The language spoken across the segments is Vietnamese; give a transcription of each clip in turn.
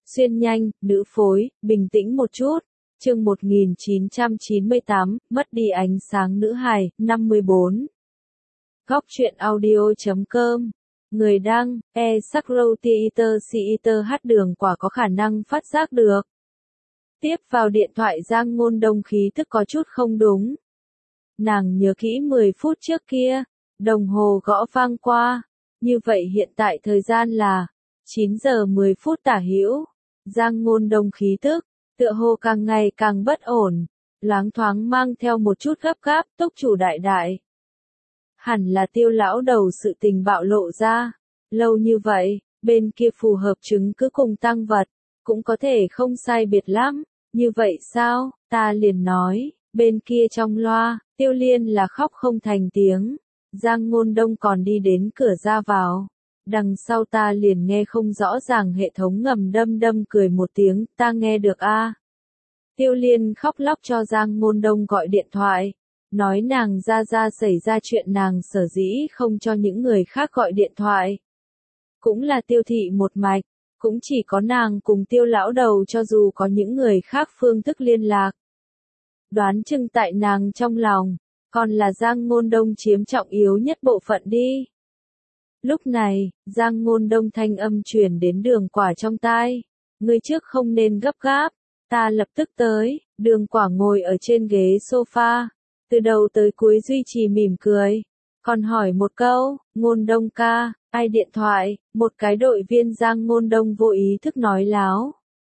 Xuyên nhanh, nữ phối, bình tĩnh một chút. Chương 1998, mất đi ánh sáng nữ hài, 54. Góc truyện audio.com. Người đăng, Sakrotheater hát đường quả có khả năng phát giác được. Tiếp vào điện thoại Giang Ngôn Đông khí thức có chút không đúng. Nàng nhớ kỹ 10 phút trước kia, đồng hồ gõ vang qua. Như vậy hiện tại thời gian là 9 giờ 10 phút tả hữu. Giang Ngôn Đông khí tức, tựa hồ càng ngày càng bất ổn, loáng thoáng mang theo một chút gấp gáp, túc chủ đại đại. Hẳn là Tiêu lão đầu sự tình bạo lộ ra, lâu như vậy, bên kia phù hợp chứng cứ cùng tăng vật, cũng có thể không sai biệt lắm, như vậy sao, ta liền nói, bên kia trong loa, Tiêu Liên là khóc không thành tiếng, Giang Ngôn Đông còn đi đến cửa ra vào. Đằng sau ta liền nghe không rõ ràng hệ thống ngầm đâm đâm cười một tiếng, ta nghe được a. Tiêu Liên khóc lóc cho Giang Ngôn Đông gọi điện thoại, nói nàng ra xảy ra chuyện nàng sở dĩ không cho những người khác gọi điện thoại. Cũng là Tiêu thị một mạch, cũng chỉ có nàng cùng Tiêu lão đầu cho dù có những người khác phương thức liên lạc. Đoán chừng tại nàng trong lòng, còn là Giang Ngôn Đông chiếm trọng yếu nhất bộ phận đi. Lúc này, Giang Ngôn Đông thanh âm truyền đến Đường Quả trong tai. Ngươi trước không nên gấp gáp, ta lập tức tới. Đường Quả ngồi ở trên ghế sofa, từ đầu tới cuối duy trì mỉm cười. Còn hỏi một câu, Ngôn Đông ca, ai điện thoại, một cái đội viên Giang Ngôn Đông vô ý thức nói láo.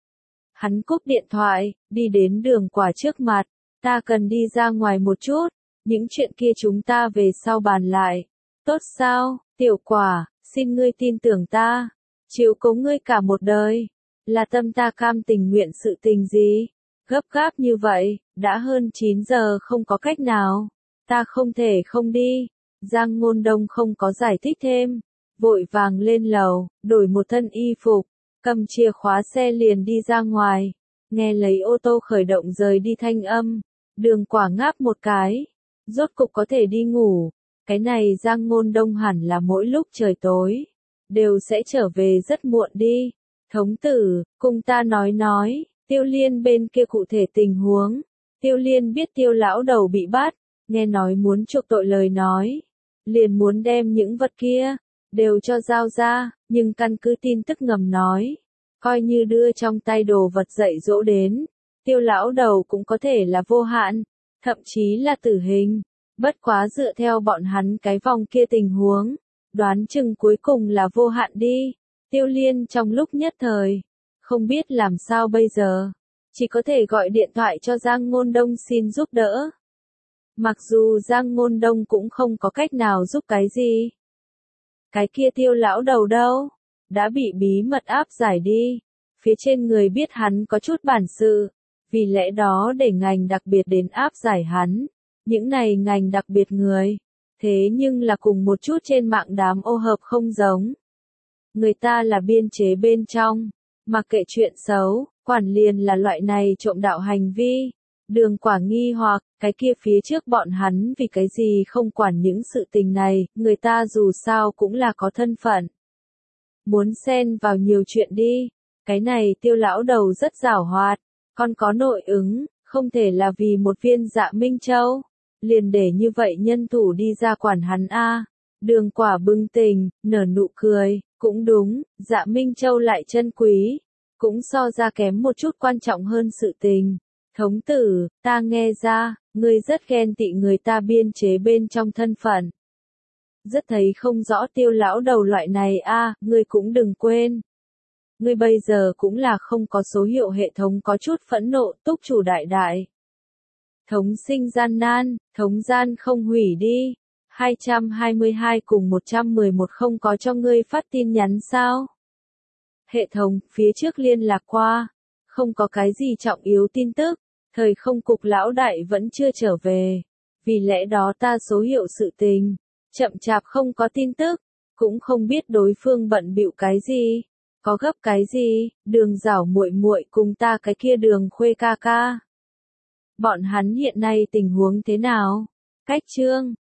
Hắn cúp điện thoại, đi đến Đường Quả trước mặt, ta cần đi ra ngoài một chút, những chuyện kia chúng ta về sau bàn lại. Tốt sao, Tiểu Quả, xin ngươi tin tưởng ta, chiếu cố ngươi cả một đời, là tâm ta cam tình nguyện sự tình gì, gấp gáp như vậy, đã hơn 9 giờ không có cách nào, ta không thể không đi. Giang Ngôn Đông không có giải thích thêm, vội vàng lên lầu, đổi một thân y phục, cầm chìa khóa xe liền đi ra ngoài, nghe lấy ô tô khởi động rời đi thanh âm, Đường Quả ngáp một cái, rốt cục có thể đi ngủ. Cái này Giang Ngôn Đông hẳn là mỗi lúc trời tối, đều sẽ trở về rất muộn đi. Thống tử, cùng ta nói, Tiêu Liên bên kia cụ thể tình huống. Tiêu Liên biết Tiêu lão đầu bị bắt, nghe nói muốn chuộc tội lời nói. Liền muốn đem những vật kia, đều cho giao ra, nhưng căn cứ tin tức ngầm nói. Coi như đưa trong tay đồ vật dạy dỗ đến, Tiêu lão đầu cũng có thể là vô hạn, thậm chí là tử hình. Bất quá dựa theo bọn hắn cái vòng kia tình huống, đoán chừng cuối cùng là vô hạn đi. Tiêu Liên trong lúc nhất thời, không biết làm sao bây giờ, chỉ có thể gọi điện thoại cho Giang Ngôn Đông xin giúp đỡ. Mặc dù Giang Ngôn Đông cũng không có cách nào giúp cái gì. Cái kia Tiêu lão đầu đâu, đã bị bí mật áp giải đi, phía trên người biết hắn có chút bản sự, vì lẽ đó để ngành đặc biệt đến áp giải hắn. Những này ngành đặc biệt người, thế nhưng là cùng một chút trên mạng đám ô hợp không giống. Người ta là biên chế bên trong, mặc kệ chuyện xấu, quản liền là loại này trộm đạo hành vi. Đường Quả nghi hoặc, cái kia phía trước bọn hắn vì cái gì không quản những sự tình này, người ta dù sao cũng là có thân phận. Muốn xen vào nhiều chuyện đi, cái này Tiêu lão đầu rất giảo hoạt, còn có nội ứng, không thể là vì một viên Dạ Minh Châu. Liền để như vậy nhân thủ đi ra quản hắn a. Đường Quả bừng tỉnh, nở nụ cười, cũng đúng, Dạ Minh Châu lại chân quý, cũng so ra kém một chút quan trọng hơn sự tình. Thống tử, ta nghe ra, ngươi rất ghen tị người ta biên chế bên trong thân phận. Rất thấy không rõ Tiêu lão đầu loại này a, ngươi cũng đừng quên. Ngươi bây giờ cũng là không có số hiệu hệ thống có chút phẫn nộ, túc chủ đại đại. Thống sinh gian nan, thống gian không hủy đi. 222 cùng 111 không có cho ngươi phát tin nhắn sao? Hệ thống, phía trước liên lạc qua. Không có cái gì trọng yếu tin tức. Thời không cục lão đại vẫn chưa trở về. Vì lẽ đó ta số hiệu sự tình. Chậm chạp không có tin tức. Cũng không biết đối phương bận bịu cái gì. Có gấp cái gì, Đường Giảo muội muội cùng ta cái kia Đường Khuê ca ca. Bọn hắn hiện nay tình huống thế nào? Cách chương